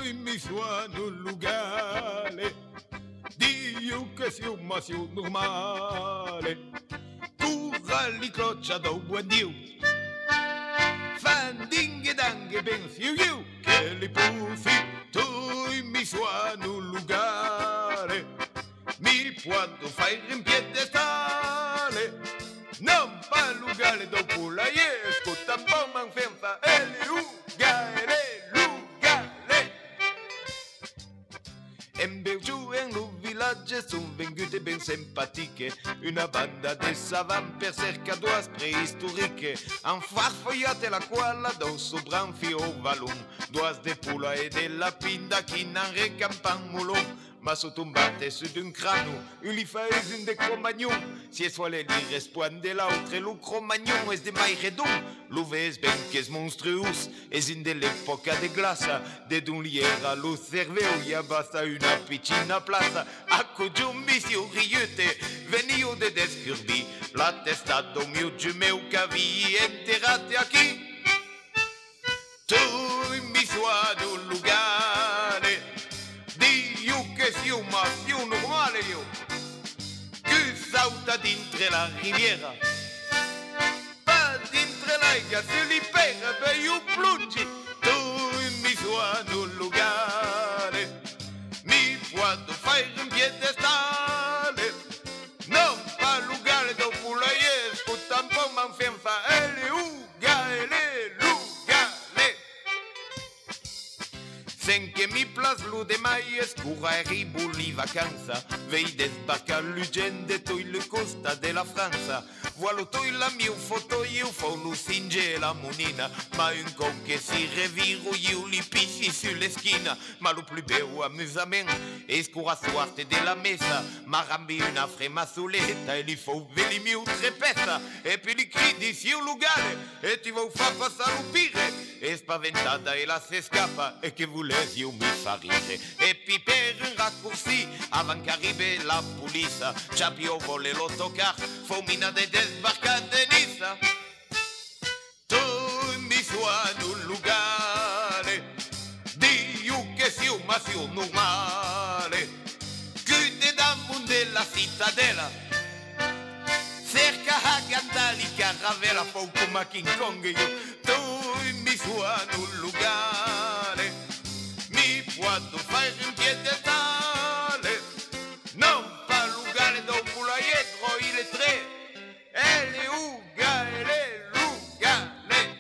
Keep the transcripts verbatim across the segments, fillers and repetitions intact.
mi suono lugale, Dio che sia un masio normale, cura li croccia da un buon Dio, fan dinghe danghe ben sia io, che li pusi, tu mi suono lugale, mi quando fai in piedestale, non fa lugale dopo la iesco, tampo man fenfa, e lugale, lugale. En Belgiu en lo village sont vengute ben sympathique, una banda de savants per cercadoires préhistoriques, en farfogliate la quala do sobran fio valum, doas de pula e de la pinda qui n'en recampan moulon. Ma sottombate su d'un crano, li fais un de cromagnon. Si es soale li responde l'autre, lo cromagnon es de mai redon. Lo ves ben que es monstruous, es in de l'epoca de glassa. De d'un liera lo cerveu, ya basta una piccina plaza. Acco giù misio riute, venio de descurbi, la testa do mio gemeu cavi enterrate aquí. Tu mi suado lugare, Dio che sia un massimo normale io, che sauta dintre la riviera, va dintre l'aiga, se li pega per io plungi, tu mi suono lugare, mi quando fai un piedestale, non fa lugare dopo la iesco, tampoco man fenfa, e le uga, e le lugale. Sen che mi plaslu de mai escura e ribuli vacanza, vei desbarca l'ugende toi le costa della Franza, vuolo toi la mia foto io fo lo singe la monina, ma un con che si reviro io li pisci sulle schina, ma lo più bello amusament escura suarte della messa, ma rambi una frema soletta e li fo veli miu trepessa, e poi li cridi si un lugare e ti vo fa passare un pire, e spaventata e la se scappa e che volesi io mi fa ridere, e poi per un raccourci avant qu'arrive la police Ciapio vole l'autocar fomina de desbarcar de Nissa, tu mi suono un lugare, Dio che sia un massimo normale, che te da mondo della cittadella, cerca a cantare caravella poco ma King Kong io, tu mi suono un lugare, mi quando fai un piedestale, non fa lugare dopo la dietro il tre, e le uga e le lugale.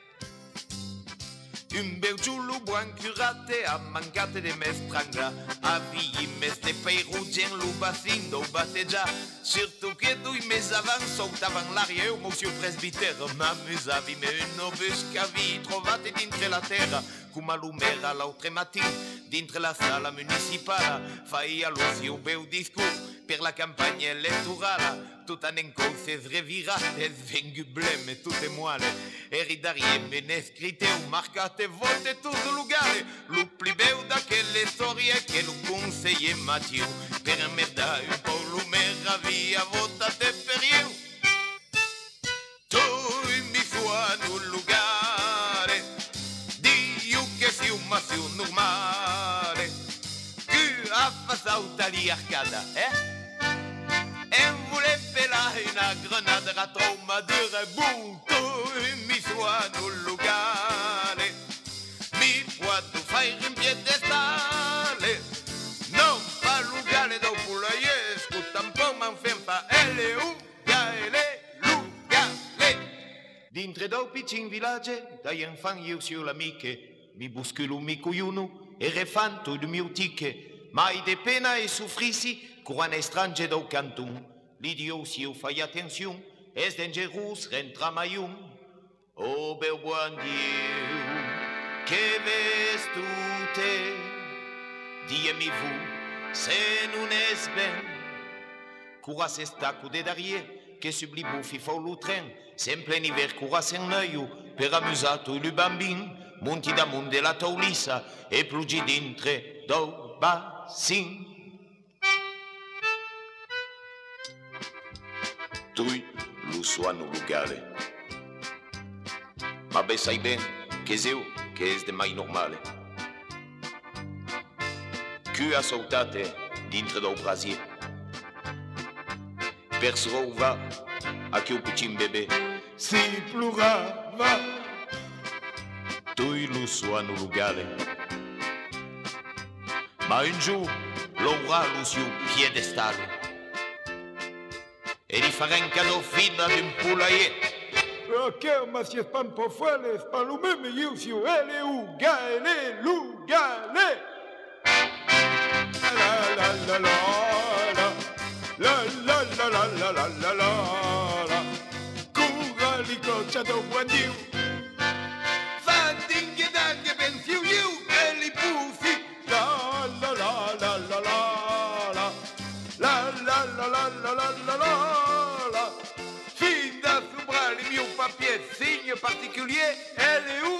Un bel giullo buon curate a mancate de me strangla, a vii meste pei ruggen lo bassin do battegia, surtout che dui mes avant sautavan l'aria e monsieur presbitero, m'amusavi me un obus cavi trovate dintre la terra, come l'umera l'altre mattin, dintre la sala municipale, fai all'osio bel discours per la campagna elettorale, tout en cose revirate, svengu bleme tutte muale, e ridarie bene scritte o marcate volte tutto lugare, lo più bello da quelle storie che lo conseille Mathieu, per me da un po' l'umera via votate per io, tu mi suono lugare, Dio che sia un massimo normale, che ha fatto lì arcada, eh? E vuole pelare una grenade a trommadure, boom, tu mi suono un lugare, mi quando fai in piedestale, non fa lugare dopo la iesco, tampoco man fenfa, e le uga e le lugale. Dintre do piccin village, dai enfant io sur l'amiche, mi busculo mi cuiuno, e refanto il mio ticche, mai de pena e soffrissi, Curan estrange do cantum, l'idio si eu fai attenzion, es dangerous rentra maium. O bel buon Dieu, che ves tu te, diemi vous, se non es ben. Cura se stacco de darie, che sublibo fi fau lo tren, sempre niver cura sen noio, per amusato il bambin, monti da monde la taulissa, e plugi dintre do bassin. Tu lo suono lugare, ma beh sai ben che io che è de mai normale, que assaltate dentro do brasier. Perceva aqui o petit bebê se plorava. Tu lo sua no lugar. Mas um giorno l'aurà lo suo piedestal. E gli farà un cadeau fino ad un poulailler. Perché ma si span po fuele, spalume me io si ele u gale lu gale. La la la la la la la la la la la la la la. Cura li coccia do buondiu. Fa dinghe danghe ben fiu iu e li pufi. La la la la la la la la la la la la la la la. Fin da subra il mio papier signe particulier. Elle est où?